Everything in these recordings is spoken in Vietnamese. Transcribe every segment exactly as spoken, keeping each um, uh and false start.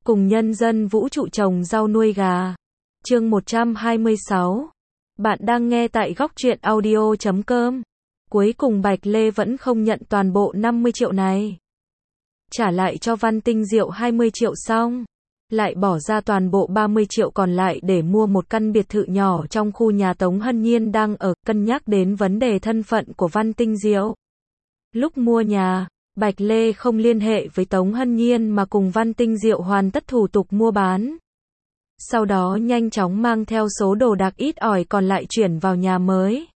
cùng nhân dân vũ trụ trồng rau nuôi gà. Chương một trăm hai mươi sáu. Bạn đang nghe tại góc truyện audio chấm com. Cuối cùng Bạch Lê vẫn không nhận toàn bộ năm mươi triệu này. Trả lại cho Văn Tinh Diệu hai mươi triệu xong, lại bỏ ra toàn bộ ba mươi triệu còn lại để mua một căn biệt thự nhỏ trong khu nhà Tống Hân Nhiên đang ở, cân nhắc đến vấn đề thân phận của Văn Tinh Diệu. Lúc mua nhà, Bạch Lê không liên hệ với Tống Hân Nhiên mà cùng Văn Tinh Diệu hoàn tất thủ tục mua bán. Sau đó nhanh chóng mang theo số đồ đạc ít ỏi còn lại chuyển vào nhà mới.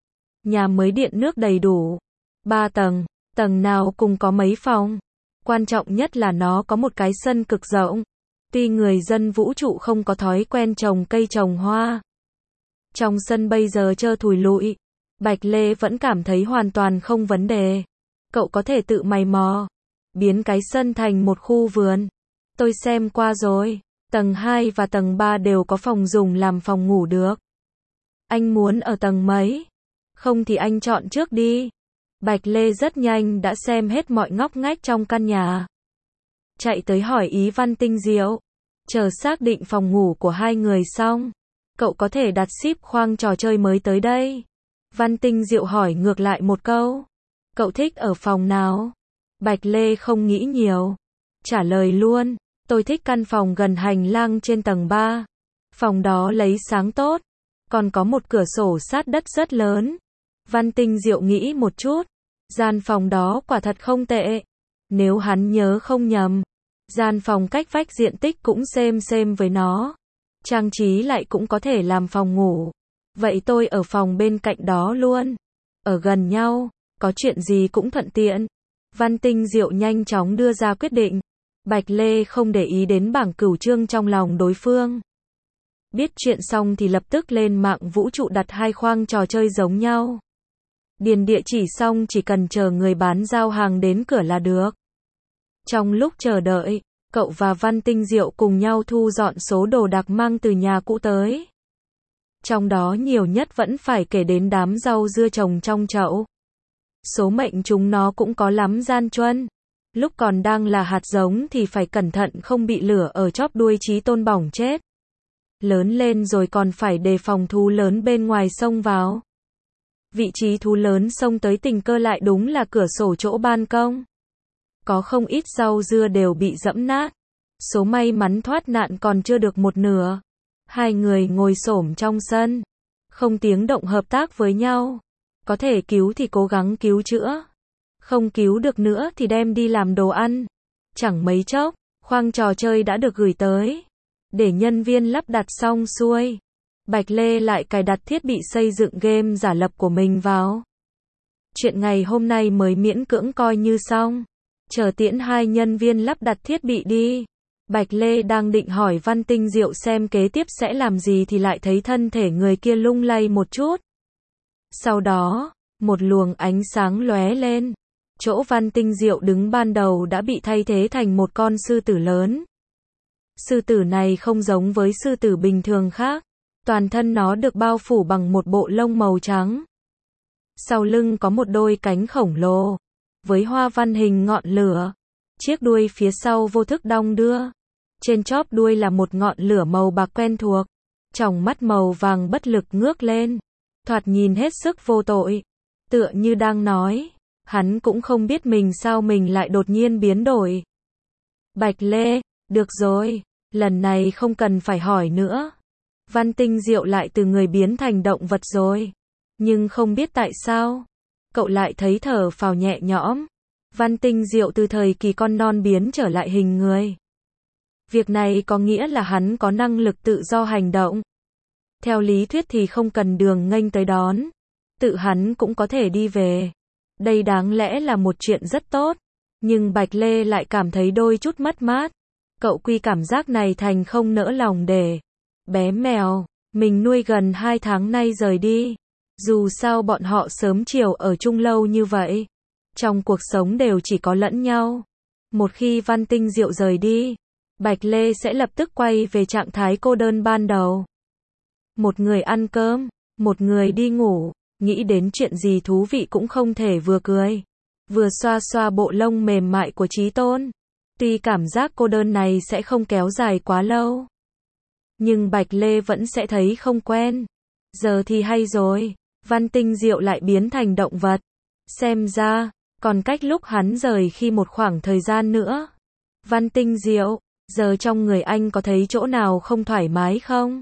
Nhà mới điện nước đầy đủ, ba tầng, tầng nào cùng có mấy phòng. Quan trọng nhất là nó có một cái sân cực rộng. Tuy người dân vũ trụ không có thói quen trồng cây trồng hoa, trong sân bây giờ trơ thùi lụi, Bạch Lê vẫn cảm thấy hoàn toàn không vấn đề. Cậu có thể tự mày mò, biến cái sân thành một khu vườn. Tôi xem qua rồi, tầng hai và tầng ba đều có phòng dùng làm phòng ngủ được. Anh muốn ở tầng mấy? Không thì anh chọn trước đi. Bạch Lê rất nhanh đã xem hết mọi ngóc ngách trong căn nhà. Chạy tới hỏi ý Văn Tinh Diệu. Chờ xác định phòng ngủ của hai người xong, cậu có thể đặt ship khoang trò chơi mới tới đây. Văn Tinh Diệu hỏi ngược lại một câu. Cậu thích ở phòng nào? Bạch Lê không nghĩ nhiều, trả lời luôn. Tôi thích căn phòng gần hành lang trên tầng ba. Phòng đó lấy sáng tốt, còn có một cửa sổ sát đất rất lớn. Văn Tinh Diệu nghĩ một chút. Gian phòng đó quả thật không tệ. Nếu hắn nhớ không nhầm, gian phòng cách vách diện tích cũng xem xem với nó. Trang trí lại cũng có thể làm phòng ngủ. Vậy tôi ở phòng bên cạnh đó luôn. Ở gần nhau, có chuyện gì cũng thuận tiện. Văn Tinh Diệu nhanh chóng đưa ra quyết định. Bạch Lê không để ý đến bảng cửu chương trong lòng đối phương. Biết chuyện xong thì lập tức lên mạng vũ trụ đặt hai khoang trò chơi giống nhau. Điền địa chỉ xong chỉ cần chờ người bán giao hàng đến cửa là được. Trong lúc chờ đợi, cậu và Văn Tinh Diệu cùng nhau thu dọn số đồ đạc mang từ nhà cũ tới. Trong đó nhiều nhất vẫn phải kể đến đám rau dưa trồng trong chậu. Số mệnh chúng nó cũng có lắm gian truân. Lúc còn đang là hạt giống thì phải cẩn thận không bị lửa ở chóp đuôi chí tôn bỏng chết. Lớn lên rồi còn phải đề phòng thú lớn bên ngoài xông vào. Vị trí thú lớn xông tới tình cờ lại đúng là cửa sổ chỗ ban công. Có không ít rau dưa đều bị dẫm nát. Số may mắn thoát nạn còn chưa được một nửa. Hai người ngồi xổm trong sân, không tiếng động hợp tác với nhau. Có thể cứu thì cố gắng cứu chữa. Không cứu được nữa thì đem đi làm đồ ăn. Chẳng mấy chốc, khoang trò chơi đã được gửi tới. Để nhân viên lắp đặt xong xuôi, Bạch Lê lại cài đặt thiết bị xây dựng game giả lập của mình vào. Chuyện ngày hôm nay mới miễn cưỡng coi như xong. Chờ tiễn hai nhân viên lắp đặt thiết bị đi. Bạch Lê đang định hỏi Văn Tinh Diệu xem kế tiếp sẽ làm gì thì lại thấy thân thể người kia lung lay một chút. Sau đó, một luồng ánh sáng lóe lên. Chỗ Văn Tinh Diệu đứng ban đầu đã bị thay thế thành một con sư tử lớn. Sư tử này không giống với sư tử bình thường khác. Toàn thân nó được bao phủ bằng một bộ lông màu trắng. Sau lưng có một đôi cánh khổng lồ, với hoa văn hình ngọn lửa. Chiếc đuôi phía sau vô thức đong đưa. Trên chóp đuôi là một ngọn lửa màu bạc quen thuộc. Tròng mắt màu vàng bất lực ngước lên. Thoạt nhìn hết sức vô tội. Tựa như đang nói, hắn cũng không biết mình sao mình lại đột nhiên biến đổi. Bạch Lê, được rồi, lần này không cần phải hỏi nữa. Văn Tinh Diệu lại từ người biến thành động vật rồi. Nhưng không biết tại sao, cậu lại thấy thở phào nhẹ nhõm. Văn Tinh Diệu từ thời kỳ con non biến trở lại hình người. Việc này có nghĩa là hắn có năng lực tự do hành động. Theo lý thuyết thì không cần đường nghênh tới đón. Tự hắn cũng có thể đi về. Đây đáng lẽ là một chuyện rất tốt. Nhưng Bạch Lê lại cảm thấy đôi chút mất mát. Cậu quy cảm giác này thành không nỡ lòng để bé mèo mình nuôi gần hai tháng nay rời đi. Dù sao bọn họ sớm chiều ở chung lâu như vậy. Trong cuộc sống đều chỉ có lẫn nhau. Một khi Văn Tinh Diệu rời đi, Bạch Lê sẽ lập tức quay về trạng thái cô đơn ban đầu. Một người ăn cơm, một người đi ngủ, nghĩ đến chuyện gì thú vị cũng không thể vừa cười, vừa xoa xoa bộ lông mềm mại của Chí Tôn. Tuy cảm giác cô đơn này sẽ không kéo dài quá lâu, nhưng Bạch Lê vẫn sẽ thấy không quen. Giờ thì hay rồi, Văn Tinh Diệu lại biến thành động vật. Xem ra, còn cách lúc hắn rời khi một khoảng thời gian nữa. Văn Tinh Diệu, giờ trong người anh có thấy chỗ nào không thoải mái không?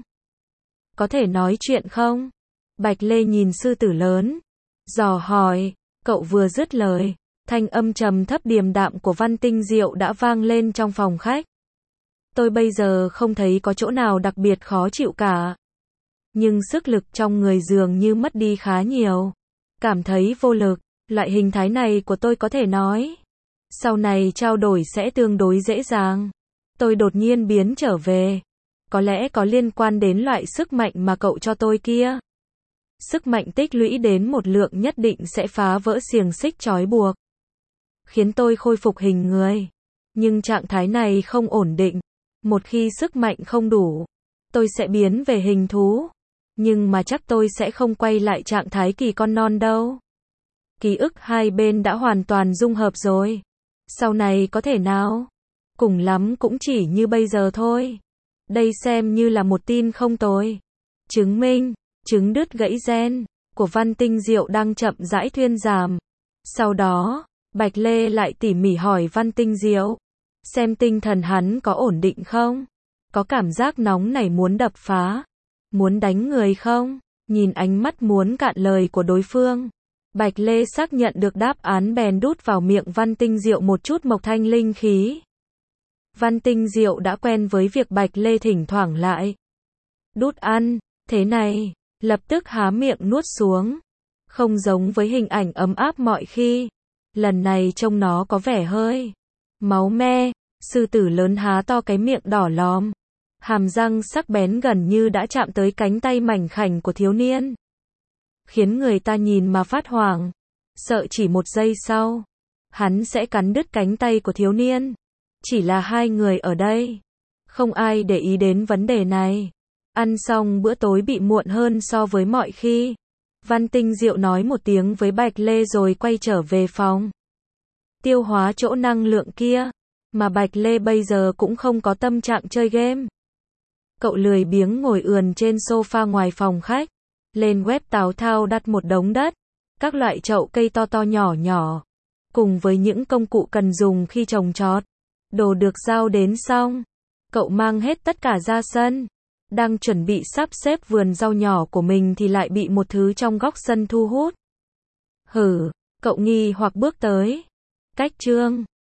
Có thể nói chuyện không? Bạch Lê nhìn sư tử lớn, dò hỏi. Cậu vừa dứt lời, thanh âm trầm thấp điềm đạm của Văn Tinh Diệu đã vang lên trong phòng khách. Tôi bây giờ không thấy có chỗ nào đặc biệt khó chịu cả. Nhưng sức lực trong người dường như mất đi khá nhiều. Cảm thấy vô lực, loại hình thái này của tôi có thể nói. Sau này trao đổi sẽ tương đối dễ dàng. Tôi đột nhiên biến trở về. Có lẽ có liên quan đến loại sức mạnh mà cậu cho tôi kia. Sức mạnh tích lũy đến một lượng nhất định sẽ phá vỡ xiềng xích trói buộc, khiến tôi khôi phục hình người. Nhưng trạng thái này không ổn định. Một khi sức mạnh không đủ, tôi sẽ biến về hình thú. Nhưng mà chắc tôi sẽ không quay lại trạng thái kỳ con non đâu. Ký ức hai bên đã hoàn toàn dung hợp rồi. Sau này có thể nào? Cùng lắm cũng chỉ như bây giờ thôi. Đây xem như là một tin không tồi. Chứng minh, chứng đứt gãy gen của Văn Tinh Diệu đang chậm rãi thuyên giảm. Sau đó, Bạch Lê lại tỉ mỉ hỏi Văn Tinh Diệu, xem tinh thần hắn có ổn định không? Có cảm giác nóng nảy muốn đập phá, muốn đánh người không? Nhìn ánh mắt muốn cạn lời của đối phương, Bạch Lê xác nhận được đáp án bèn đút vào miệng Văn Tinh Diệu một chút mộc thanh linh khí. Văn Tinh Diệu đã quen với việc Bạch Lê thỉnh thoảng lại đút ăn, thế này, lập tức há miệng nuốt xuống. Không giống với hình ảnh ấm áp mọi khi. Lần này trông nó có vẻ hơi máu me. Sư tử lớn há to cái miệng đỏ lòm, hàm răng sắc bén gần như đã chạm tới cánh tay mảnh khảnh của thiếu niên, khiến người ta nhìn mà phát hoảng, sợ chỉ một giây sau hắn sẽ cắn đứt cánh tay của thiếu niên. Chỉ là hai người ở đây, không ai để ý đến vấn đề này. Ăn xong bữa tối bị muộn hơn so với mọi khi. Văn Tinh Diệu nói một tiếng với Bạch Lê rồi quay trở về phòng, tiêu hóa chỗ năng lượng kia. Mà Bạch Lê bây giờ cũng không có tâm trạng chơi game. Cậu lười biếng ngồi ườn trên sofa ngoài phòng khách. Lên web tào thao đặt một đống đất, các loại chậu cây to to nhỏ nhỏ, cùng với những công cụ cần dùng khi trồng trọt. Đồ được giao đến xong, cậu mang hết tất cả ra sân. Đang chuẩn bị sắp xếp vườn rau nhỏ của mình thì lại bị một thứ trong góc sân thu hút. Hử, cậu nghi hoặc bước tới. Cách chương